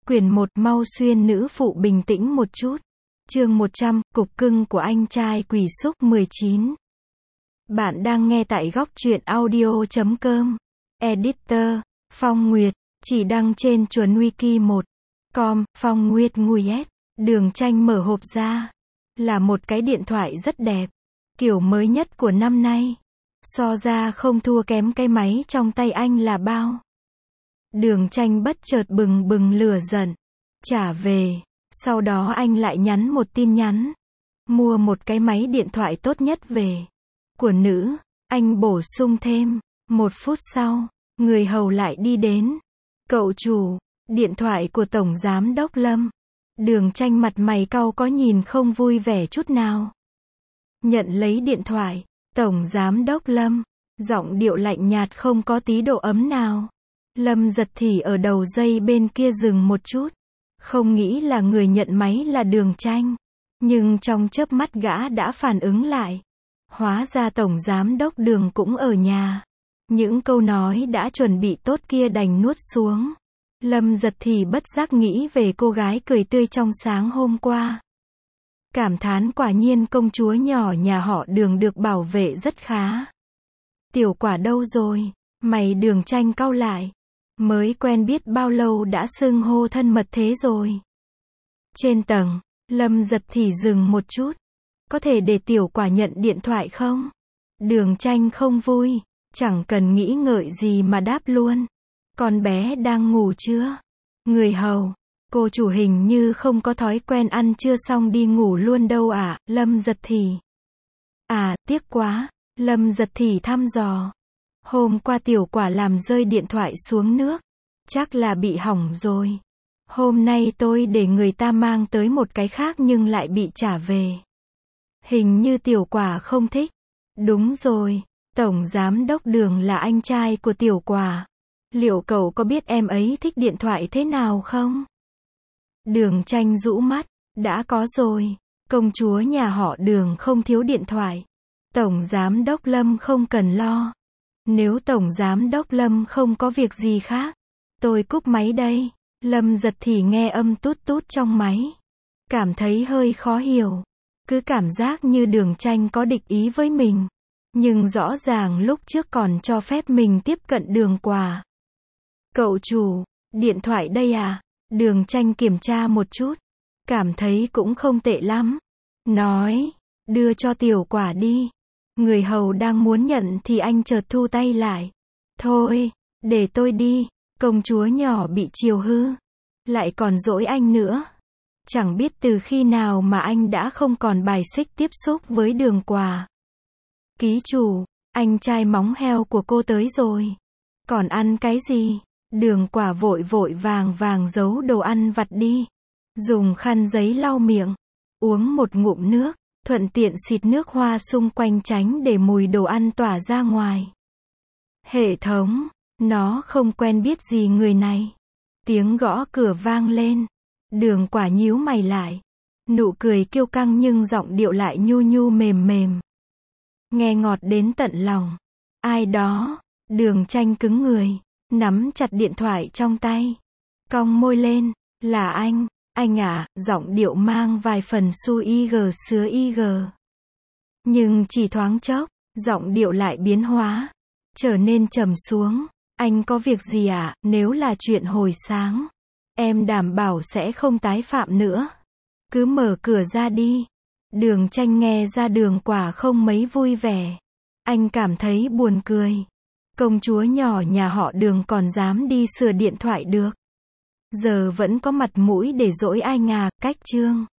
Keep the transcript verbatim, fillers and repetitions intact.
Quyển một, mau xuyên nữ phụ bình tĩnh một chút. Chương một trăm, cục cưng của anh trai quỷ xúc mười chín. Bạn đang nghe tại góc truyện audio chấm com. Editor, Phong Nguyệt, chỉ đăng trên chuẩn wiki một chấm com, Phong Nguyệt Nguyệt. Đường Tranh mở hộp ra. Là một cái điện thoại rất đẹp. Kiểu mới nhất của năm nay. So ra không thua kém cái máy trong tay anh là bao. Đường Tranh bất chợt bừng bừng lửa giận. Trả về. Sau đó anh lại nhắn một tin nhắn. Mua một cái máy điện thoại tốt nhất về. Của nữ. Anh bổ sung thêm. Một phút sau, người hầu lại đi đến. Cậu chủ, điện thoại của Tổng Giám Đốc Lâm. Đường Tranh mặt mày cau có nhìn không vui vẻ chút nào. Nhận lấy điện thoại. Tổng Giám Đốc Lâm. Giọng điệu lạnh nhạt không có tí độ ấm nào. Lâm Giật Thì ở đầu dây bên kia dừng một chút. Không nghĩ là người nhận máy là Đường Tranh. Nhưng trong chớp mắt gã đã phản ứng lại. Hóa ra Tổng Giám Đốc Đường cũng ở nhà. Những câu nói đã chuẩn bị tốt kia đành nuốt xuống. Lâm Giật Thì bất giác nghĩ về cô gái cười tươi trong sáng hôm qua. Cảm thán quả nhiên công chúa nhỏ nhà họ Đường được bảo vệ rất khá. Tiểu Quả đâu rồi? Mày Đường Tranh cau lại. Mới quen biết bao lâu đã xưng hô thân mật thế rồi. Trên tầng, Lâm Giật Thì dừng một chút. Có thể để Tiểu Quả nhận điện thoại không? Đường Tranh không vui. Chẳng cần nghĩ ngợi gì mà đáp luôn. Con bé đang ngủ chưa? Người hầu. Cô chủ hình như không có thói quen ăn trưa xong đi ngủ luôn đâu à, Lâm Giật Thì. À, tiếc quá. Lâm Giật Thì thăm dò. Hôm qua Tiểu Quả làm rơi điện thoại xuống nước. Chắc là bị hỏng rồi. Hôm nay tôi để người ta mang tới một cái khác nhưng lại bị trả về. Hình như Tiểu Quả không thích. Đúng rồi. Tổng Giám Đốc Đường là anh trai của Tiểu Quả. Liệu cậu có biết em ấy thích điện thoại thế nào không? Đường Tranh rũ mắt. Đã có rồi. Công chúa nhà họ Đường không thiếu điện thoại. Tổng Giám Đốc Lâm không cần lo. Nếu Tổng Giám Đốc Lâm không có việc gì khác, tôi cúp máy đây. Lâm Giật Thì nghe âm tút tút trong máy. Cảm thấy hơi khó hiểu. Cứ cảm giác như Đường Tranh có địch ý với mình. Nhưng rõ ràng lúc trước còn cho phép mình tiếp cận Đường Quả. Cậu chủ, điện thoại đây à? Đường Tranh kiểm tra một chút. Cảm thấy cũng không tệ lắm. Nói, đưa cho Tiểu Quả đi. Người hầu đang muốn nhận thì anh chợt thu tay lại. Thôi, để tôi đi. Công chúa nhỏ bị chiều hư. Lại còn dỗi anh nữa. Chẳng biết từ khi nào mà anh đã không còn bài xích tiếp xúc với Đường Quả. Ký chủ, anh trai móng heo của cô tới rồi. Còn ăn cái gì? Đường Quả vội vội vàng vàng giấu đồ ăn vặt đi. Dùng khăn giấy lau miệng. Uống một ngụm nước. Thuận tiện xịt nước hoa xung quanh tránh để mùi đồ ăn tỏa ra ngoài. Hệ thống. Nó không quen biết gì người này. Tiếng gõ cửa vang lên. Đường Quả nhíu mày lại. Nụ cười kiêu căng nhưng giọng điệu lại nhu nhu mềm mềm. Nghe ngọt đến tận lòng. Ai đó? Đường Tranh cứng người. Nắm chặt điện thoại trong tay. Cong môi lên. Là anh. Anh à, giọng điệu mang vài phần su y gờ sứa y gờ. Nhưng chỉ thoáng chốc, giọng điệu lại biến hóa. Trở nên trầm xuống. Anh có việc gì à? Nếu là chuyện hồi sáng, em đảm bảo sẽ không tái phạm nữa. Cứ mở cửa ra đi. Đường Tranh nghe ra Đường Quả không mấy vui vẻ. Anh cảm thấy buồn cười. Công chúa nhỏ nhà họ Đường còn dám đi sửa điện thoại được. Giờ vẫn có mặt mũi để dỗi anh à, cách chương.